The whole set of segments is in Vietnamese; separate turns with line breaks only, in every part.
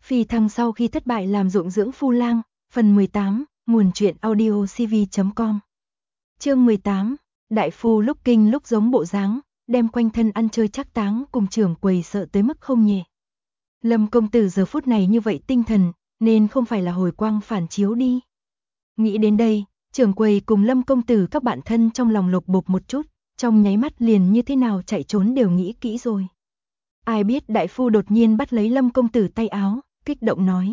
Phi thăng sau khi thất bại làm ruộng dưỡng phu lang, phần 18, nguồn truyện audio cv.com. Chương 18, đại phu lúc kinh lúc giống bộ dáng, đem quanh thân ăn chơi trác táng cùng trưởng quầy sợ tới mức không nhẹ. Lâm công tử giờ phút này như vậy tinh thần, nên không phải là hồi quang phản chiếu đi. Nghĩ đến đây, trưởng quầy cùng Lâm công tử các bạn thân trong lòng lục bục một chút, trong nháy mắt liền như thế nào chạy trốn đều nghĩ kỹ rồi. Ai biết đại phu đột nhiên bắt lấy Lâm công tử tay áo, kích động nói.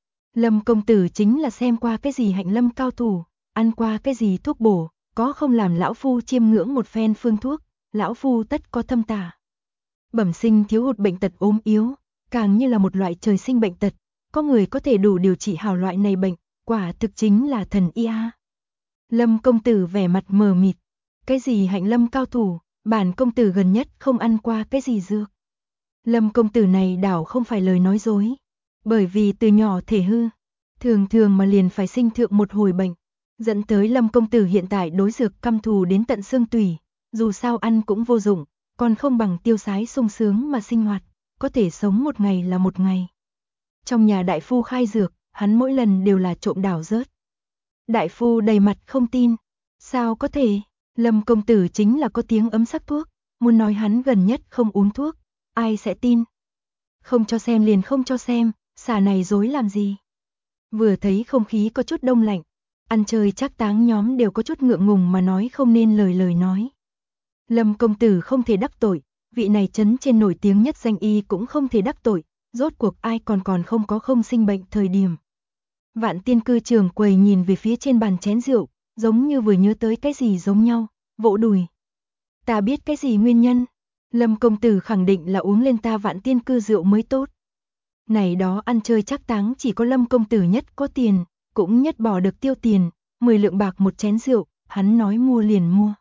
Lâm công tử chính là xem qua cái gì hạnh lâm cao thủ, ăn qua cái gì thuốc bổ, có không làm lão phu chiêm ngưỡng một phen phương thuốc, lão phu tất có thâm tả. Bẩm sinh thiếu hụt bệnh tật ốm yếu, càng như là một loại trời sinh bệnh tật, có người có thể đủ điều trị hảo loại này bệnh, quả thực chính là thần y a. Lâm công tử vẻ mặt mờ mịt, cái gì hạnh lâm cao thủ, bản công tử gần nhất không ăn qua cái gì dược. Lâm công tử này đảo không phải lời nói dối, bởi vì từ nhỏ thể hư, thường thường mà liền phải sinh thượng một hồi bệnh, dẫn tới Lâm công tử hiện tại đối dược căm thù đến tận xương tủy, dù sao ăn cũng vô dụng, còn không bằng tiêu sái sung sướng mà sinh hoạt, có thể sống một ngày là một ngày. Trong nhà đại phu khai dược, hắn mỗi lần đều là trộm đảo rớt. Đại phu đầy mặt không tin, sao có thể, Lâm công tử chính là có tiếng ấm sắc thuốc, muốn nói hắn gần nhất không uống thuốc, ai sẽ tin. Không cho xem liền không cho xem, xả này dối làm gì. Vừa thấy không khí có chút đông lạnh, ăn chơi trác táng nhóm đều có chút ngượng ngùng mà nói không nên lời nói. Lâm công tử không thể đắc tội, vị này trấn trên nổi tiếng nhất danh y cũng không thể đắc tội, rốt cuộc ai còn không có không sinh bệnh thời điểm. Vạn Tiên cư trưởng quầy nhìn về phía trên bàn chén rượu, giống như vừa nhớ tới cái gì giống nhau, vỗ đùi. Ta biết cái gì nguyên nhân, Lâm công tử khẳng định là uống lên ta Vạn Tiên cư rượu mới tốt. Này đó ăn chơi trác táng chỉ có Lâm công tử nhất có tiền, cũng nhất bỏ được tiêu tiền, 10 lượng bạc một chén rượu, hắn nói mua liền mua.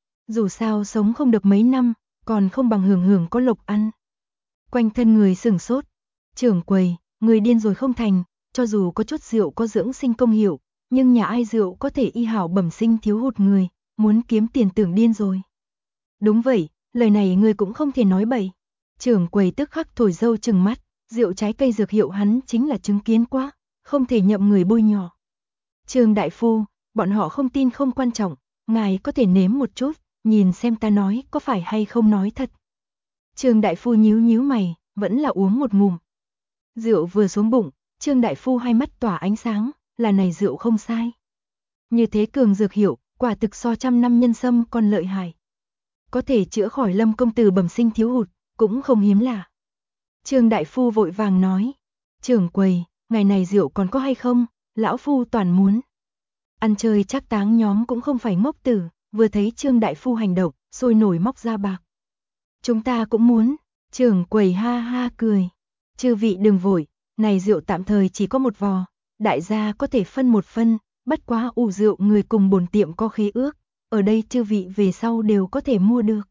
Dù sao sống không được mấy năm, còn không bằng hưởng có lộc ăn. Quanh thân người sửng sốt, trưởng quầy, người điên rồi không thành, cho dù có chút rượu có dưỡng sinh công hiệu, nhưng nhà ai rượu có thể y hảo bẩm sinh thiếu hụt người, muốn kiếm tiền tưởng điên rồi. Đúng vậy, lời này người cũng không thể nói bậy. Trưởng quầy tức khắc thổi dâu trừng mắt, rượu trái cây dược hiệu hắn chính là chứng kiến quá, không thể nhậm người bôi nhỏ. Trương đại phu, bọn họ không tin không quan trọng, ngài có thể nếm một chút, nhìn xem ta nói có phải hay không nói thật. Trương đại phu nhíu mày, vẫn là uống một ngụm. Rượu vừa xuống bụng, Trương đại phu hai mắt tỏa ánh sáng, là này rượu không sai. Như thế cường dược hiệu, quả thực so 100 năm nhân sâm còn lợi hại. Có thể chữa khỏi Lâm công tử bẩm sinh thiếu hụt, cũng không hiếm lạ. Trương đại phu vội vàng nói, trưởng quầy, ngày này rượu còn có hay không, lão phu toàn muốn. Ăn chơi trác táng nhóm cũng không phải ngốc tử, vừa thấy Trương đại phu hành động, sôi nổi móc ra bạc. Chúng ta cũng muốn, trưởng quầy ha ha cười. Chư vị đừng vội, này rượu tạm thời chỉ có một vò, đại gia có thể phân một phân, bất quá ủ rượu người cùng bổn tiệm có khế ước, ở đây chư vị về sau đều có thể mua được.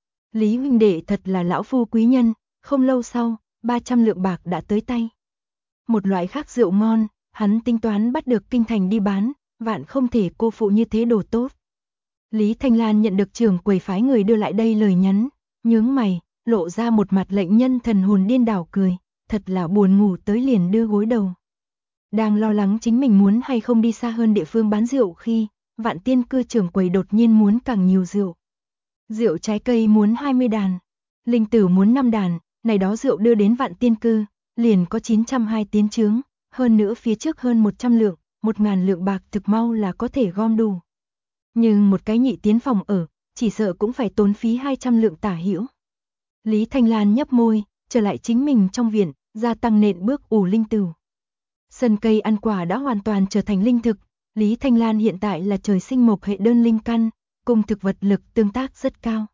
Lý huynh đệ thật là lão phu quý nhân, không lâu sau, 300 lượng bạc đã tới tay. Một loại khác rượu ngon, hắn tính toán bắt được kinh thành đi bán, vạn không thể cô phụ như thế đồ tốt. Lý Thanh Lan nhận được trưởng quầy phái người đưa lại đây lời nhắn, nhướng mày, lộ ra một mặt lệnh nhân thần hồn điên đảo cười, thật là buồn ngủ tới liền đưa gối đầu. Đang lo lắng chính mình muốn hay không đi xa hơn địa phương bán rượu khi, Vạn Tiên cư trưởng quầy đột nhiên muốn càng nhiều rượu. Rượu trái cây muốn 20 đàn, linh tử muốn 5 đàn, này đó rượu đưa đến Vạn Tiên cư, liền có 902 tiến chướng, hơn nữa phía trước hơn 100 lượng, 1000 lượng bạc thực mau là có thể gom đủ. Nhưng một cái nhị tiến phòng ở, chỉ sợ cũng phải tốn phí 200 lượng tả hữu. Lý Thanh Lan nhấp môi, trở lại chính mình trong viện, gia tăng nện bước ủ linh tử. Sân cây ăn quả đã hoàn toàn trở thành linh thực, Lý Thanh Lan hiện tại là trời sinh mộc hệ đơn linh căn, cùng thực vật lực tương tác rất cao.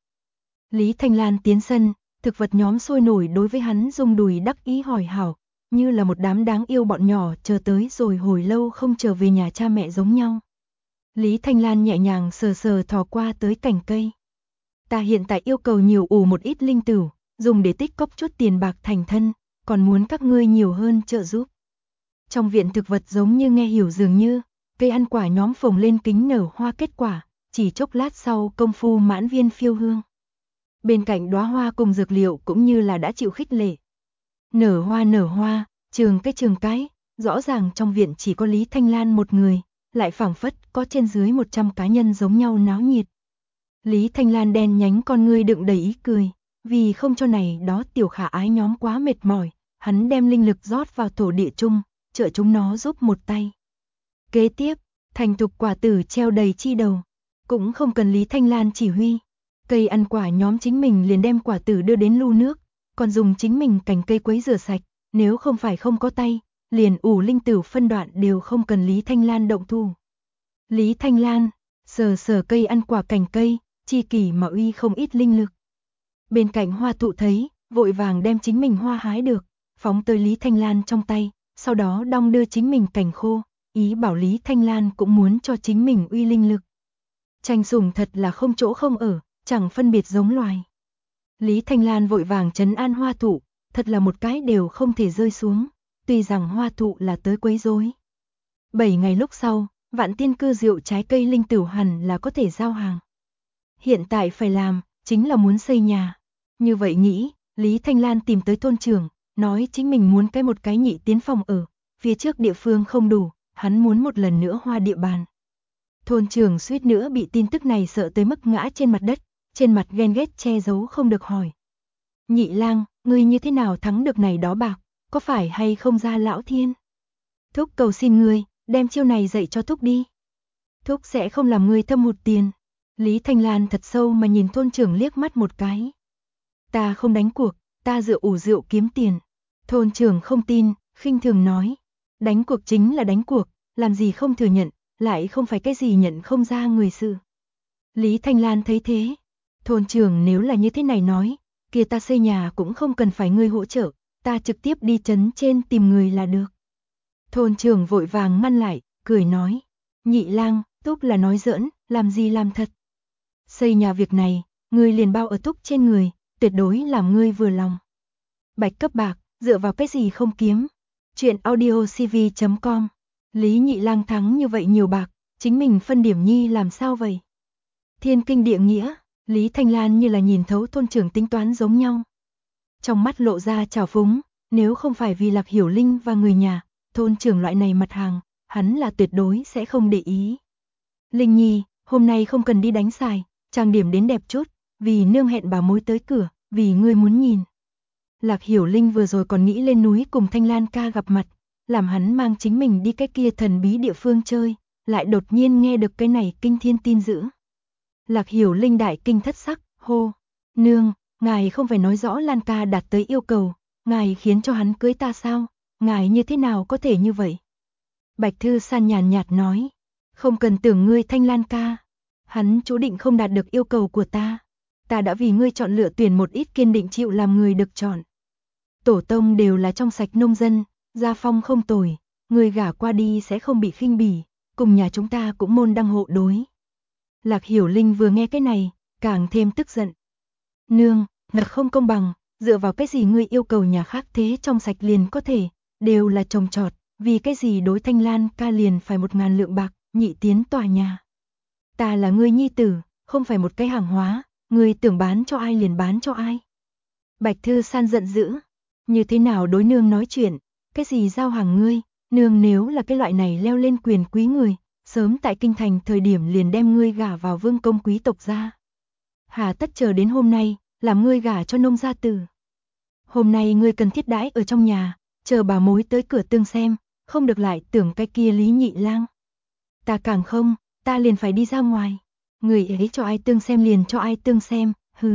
Lý Thanh Lan tiến sân, thực vật nhóm sôi nổi đối với hắn rung đùi đắc ý hỏi hảo, như là một đám đáng yêu bọn nhỏ chờ tới rồi hồi lâu không trở về nhà cha mẹ giống nhau. Lý Thanh Lan nhẹ nhàng sờ thò qua tới cành cây. Ta hiện tại yêu cầu nhiều ủ một ít linh tử, dùng để tích cóp chút tiền bạc thành thân, còn muốn các ngươi nhiều hơn trợ giúp. Trong viện thực vật giống như nghe hiểu dường như, cây ăn quả nhóm phồng lên kính nở hoa kết quả, chỉ chốc lát sau công phu mãn viên phiêu hương. Bên cạnh đóa hoa cùng dược liệu cũng như là đã chịu khích lệ. Nở hoa, Trường cái, rõ ràng trong viện chỉ có Lý Thanh Lan một người, lại phảng phất có trên dưới 100 cá nhân giống nhau náo nhiệt. Lý Thanh Lan đen nhánh con ngươi đựng đầy ý cười, vì không cho này đó tiểu khả ái nhóm quá mệt mỏi, hắn đem linh lực rót vào thổ địa chung, trợ chúng nó giúp một tay. Kế tiếp, thành thục quả tử treo đầy chi đầu, cũng không cần Lý Thanh Lan chỉ huy. Cây ăn quả nhóm chính mình liền đem quả tử đưa đến lu nước, còn dùng chính mình cành cây quấy rửa sạch, nếu không phải không có tay, liền ủ linh tử phân đoạn đều không cần Lý Thanh Lan động thủ. Lý Thanh Lan, sờ cây ăn quả cành cây, chi kỷ mà uy không ít linh lực. Bên cạnh hoa thụ thấy, vội vàng đem chính mình hoa hái được, phóng tới Lý Thanh Lan trong tay, sau đó đong đưa chính mình cành khô, ý bảo Lý Thanh Lan cũng muốn cho chính mình uy linh lực. Tranh sủng thật là không chỗ không ở, chẳng phân biệt giống loài. Lý Thanh Lan vội vàng trấn an hoa thụ, thật là một cái đều không thể rơi xuống, tuy rằng hoa thụ là tới quấy rối. 7 ngày lúc sau, Vạn Tiên Cư rượu trái cây linh tửu hẳn là có thể giao hàng. Hiện tại phải làm, chính là muốn xây nhà. Như vậy nghĩ, Lý Thanh Lan tìm tới thôn trưởng, nói chính mình muốn một cái nhị tiến phòng ở, phía trước địa phương không đủ, hắn muốn một lần nữa hoa địa bàn. Thôn trưởng suýt nữa bị tin tức này sợ tới mức ngã trên mặt đất, trên mặt ghen ghét che giấu không được hỏi. Nhị lang, ngươi như thế nào thắng được này đó bạc, có phải hay không ra lão thiên? Thúc cầu xin ngươi, đem chiêu này dạy cho Thúc đi. Thúc sẽ không làm ngươi thâm hụt tiền. Lý Thanh Lan thật sâu mà nhìn thôn trưởng liếc mắt một cái. Ta không đánh cuộc, ta dựa ủ rượu kiếm tiền. Thôn trưởng không tin, khinh thường nói. Đánh cuộc chính là đánh cuộc, làm gì không thừa nhận, lại không phải cái gì nhận không ra người sự. Lý Thanh Lan thấy thế. Thôn trưởng nếu là như thế này nói, kia ta xây nhà cũng không cần phải ngươi hỗ trợ, ta trực tiếp đi trấn trên tìm người là được. Thôn trưởng vội vàng ngăn lại, cười nói. Nhị lang, Thúc là nói giỡn, làm gì làm thật. Xây nhà việc này, ngươi liền bao ở Thúc trên người, tuyệt đối làm ngươi vừa lòng. Bạch cấp bạc, dựa vào cái gì không kiếm. Chuyện audiocv.com. Lý Nhị lang thắng như vậy nhiều bạc, chính mình phân điểm nhi làm sao vậy? Thiên kinh địa nghĩa, Lý Thanh Lan như là nhìn thấu thôn trưởng tính toán giống nhau. Trong mắt lộ ra trào phúng, nếu không phải vì Lạc Hiểu Linh và người nhà, thôn trưởng loại này mặt hàng, hắn là tuyệt đối sẽ không để ý. Linh Nhi, hôm nay không cần đi đánh xài, trang điểm đến đẹp chút, vì nương hẹn bà mối tới cửa, vì ngươi muốn nhìn. Lạc Hiểu Linh vừa rồi còn nghĩ lên núi cùng Thanh Lan ca gặp mặt, làm hắn mang chính mình đi cái kia thần bí địa phương chơi, lại đột nhiên nghe được cái này kinh thiên tin dữ. Lạc Hiểu Linh đại kinh thất sắc, hô, nương, ngài không phải nói rõ Lan ca đạt tới yêu cầu, ngài khiến cho hắn cưới ta sao, ngài như thế nào có thể như vậy? Bạch Thư San nhàn nhạt nói, không cần tưởng ngươi Thanh Lan ca, hắn chú định không đạt được yêu cầu của ta đã vì ngươi chọn lựa tuyển một ít kiên định chịu làm người được chọn. Tổ tông đều là trong sạch nông dân, gia phong không tồi, người gả qua đi sẽ không bị khinh bỉ, cùng nhà chúng ta cũng môn đăng hộ đối. Lạc Hiểu Linh vừa nghe cái này, càng thêm tức giận. Nương, thật không công bằng, dựa vào cái gì ngươi yêu cầu nhà khác thế trong sạch liền có thể, đều là trồng trọt, vì cái gì đối Thanh Lan ca liền phải 1000 lượng bạc, nhị tiến tòa nhà. Ta là ngươi nhi tử, không phải một cái hàng hóa, ngươi tưởng bán cho ai liền bán cho ai. Bạch Thư San giận dữ, như thế nào đối nương nói chuyện, cái gì giao hàng ngươi, nương nếu là cái loại này leo lên quyền quý người, sớm tại kinh thành thời điểm liền đem ngươi gả vào vương công quý tộc gia. Hà tất chờ đến hôm nay, làm ngươi gả cho nông gia tử. Hôm nay ngươi cần thiết đãi ở trong nhà, chờ bà mối tới cửa tương xem, không được lại tưởng cái kia Lý Nhị lang. Ta càng không, ta liền phải đi ra ngoài. Người ấy cho ai tương xem liền cho ai tương xem, hừ.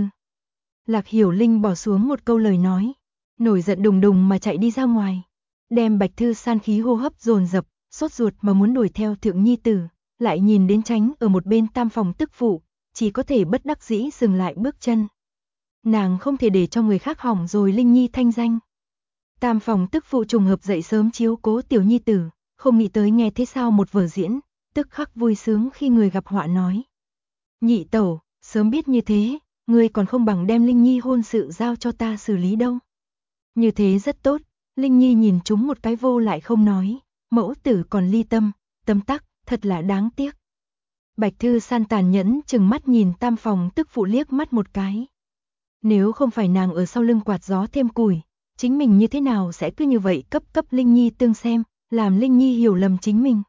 Lạc Hiểu Linh bỏ xuống một câu lời nói, nổi giận đùng đùng mà chạy đi ra ngoài, đem Bạch Thư San khí hô hấp dồn dập, sốt ruột mà muốn đuổi theo thượng nhi tử, lại nhìn đến tránh ở một bên tam phòng tức phụ, chỉ có thể bất đắc dĩ dừng lại bước chân. Nàng không thể để cho người khác hỏng rồi Linh Nhi thanh danh. Tam phòng tức phụ trùng hợp dậy sớm chiếu cố tiểu nhi tử, không nghĩ tới nghe thế sao một vở diễn, tức khắc vui sướng khi người gặp họa nói. Nhị tẩu, sớm biết như thế, ngươi còn không bằng đem Linh Nhi hôn sự giao cho ta xử lý đâu. Như thế rất tốt, Linh Nhi nhìn chúng một cái vô lại không nói, mẫu tử còn ly tâm, tâm tắc, thật là đáng tiếc. Bạch Thư San tàn nhẫn chừng mắt nhìn tam phòng tức phụ liếc mắt một cái. Nếu không phải nàng ở sau lưng quạt gió thêm củi, chính mình như thế nào sẽ cứ như vậy cấp Linh Nhi tương xem, làm Linh Nhi hiểu lầm chính mình.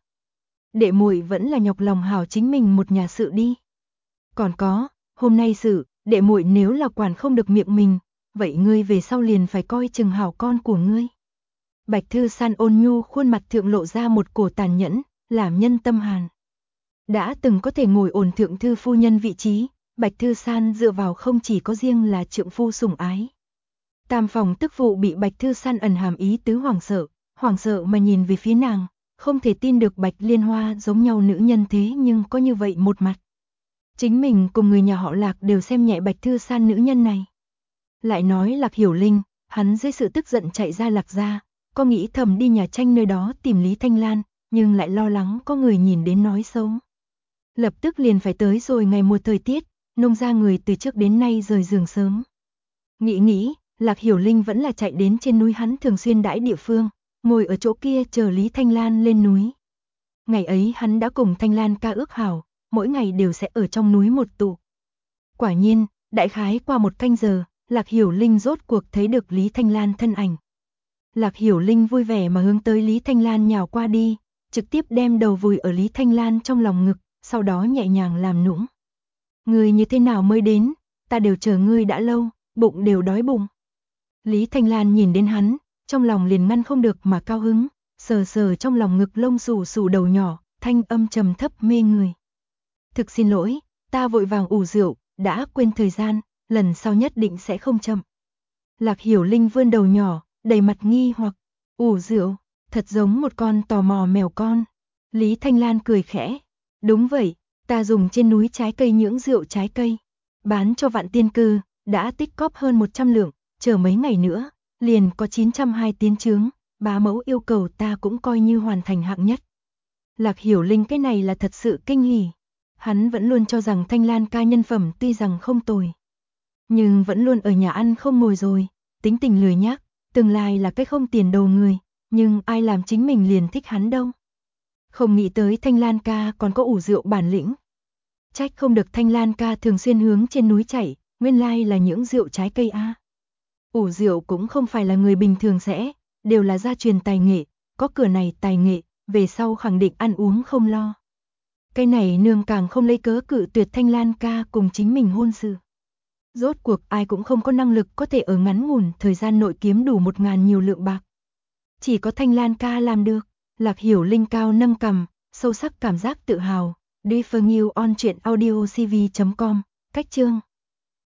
Đệ muội vẫn là nhọc lòng hảo chính mình một nhà sự đi. Còn có, hôm nay sự, đệ muội nếu là quản không được miệng mình, vậy ngươi về sau liền phải coi chừng hảo con của ngươi. Bạch Thư San ôn nhu khuôn mặt thượng lộ ra một cổ tàn nhẫn, làm nhân tâm hàn. Đã từng có thể ngồi ổn thượng thư phu nhân vị trí, Bạch Thư San dựa vào không chỉ có riêng là trượng phu sủng ái. Tam phòng tức phụ bị Bạch Thư San ẩn hàm ý tứ hoảng sợ mà nhìn về phía nàng, không thể tin được Bạch Liên Hoa giống nhau nữ nhân thế nhưng có như vậy một mặt. Chính mình cùng người nhà họ Lạc đều xem nhẹ Bạch Thư San nữ nhân này. Lại nói Lạc Hiểu Linh, hắn dưới sự tức giận chạy ra Lạc gia, có nghĩ thầm đi nhà tranh nơi đó tìm Lý Thanh Lan, nhưng lại lo lắng có người nhìn đến nói xấu. Lập tức liền phải tới rồi ngày mùa thời tiết, nông gia người từ trước đến nay rời giường sớm. Nghĩ, Lạc Hiểu Linh vẫn là chạy đến trên núi hắn thường xuyên đãi địa phương, ngồi ở chỗ kia chờ Lý Thanh Lan lên núi. Ngày ấy hắn đã cùng Thanh Lan ca ước hảo, mỗi ngày đều sẽ ở trong núi một tụ. Quả nhiên, đại khái qua một canh giờ, Lạc Hiểu Linh rốt cuộc thấy được Lý Thanh Lan thân ảnh. Lạc Hiểu Linh vui vẻ mà hướng tới Lý Thanh Lan nhào qua đi, trực tiếp đem đầu vùi ở Lý Thanh Lan trong lòng ngực, sau đó nhẹ nhàng làm nũng. Ngươi như thế nào mới đến, ta đều chờ ngươi đã lâu, bụng đều đói bụng. Lý Thanh Lan nhìn đến hắn, trong lòng liền ngăn không được mà cao hứng, sờ sờ trong lòng ngực lông xù xù đầu nhỏ, thanh âm trầm thấp mê người. Thực xin lỗi, ta vội vàng ủ rượu, đã quên thời gian, lần sau nhất định sẽ không chậm. Lạc Hiểu Linh vươn đầu nhỏ, đầy mặt nghi hoặc, ủ rượu, thật giống một con tò mò mèo con. Lý Thanh Lan cười khẽ, đúng vậy, ta dùng trên núi trái cây nhưỡng rượu trái cây, bán cho Vạn Tiên Cư, đã tích cóp hơn 100 lượng, chờ mấy ngày nữa, liền có 902 tiến chướng, bá mẫu yêu cầu ta cũng coi như hoàn thành hạng nhất. Lạc Hiểu Linh cái này là thật sự kinh hỉ. Hắn vẫn luôn cho rằng Thanh Lan ca nhân phẩm tuy rằng không tồi, nhưng vẫn luôn ở nhà ăn không ngồi rồi, tính tình lười nhác, tương lai là cái không tiền đồ người, nhưng ai làm chính mình liền thích hắn đâu. Không nghĩ tới Thanh Lan ca còn có ủ rượu bản lĩnh. Trách không được Thanh Lan ca thường xuyên hướng trên núi chạy, nguyên lai là những rượu trái cây a. Ủ rượu cũng không phải là người bình thường sẽ, đều là gia truyền tài nghệ, có cửa này tài nghệ, về sau khẳng định ăn uống không lo. Cái này nương càng không lấy cớ cự tuyệt Thanh Lan ca cùng chính mình hôn sự. Rốt cuộc ai cũng không có năng lực có thể ở ngắn ngủn thời gian nội kiếm đủ 1000 nhiều lượng bạc. Chỉ có Thanh Lan ca làm được. Lạc Hiểu Linh cao nâng cằm, sâu sắc cảm giác tự hào. Đi for you on truyện audio cv.com. Cách chương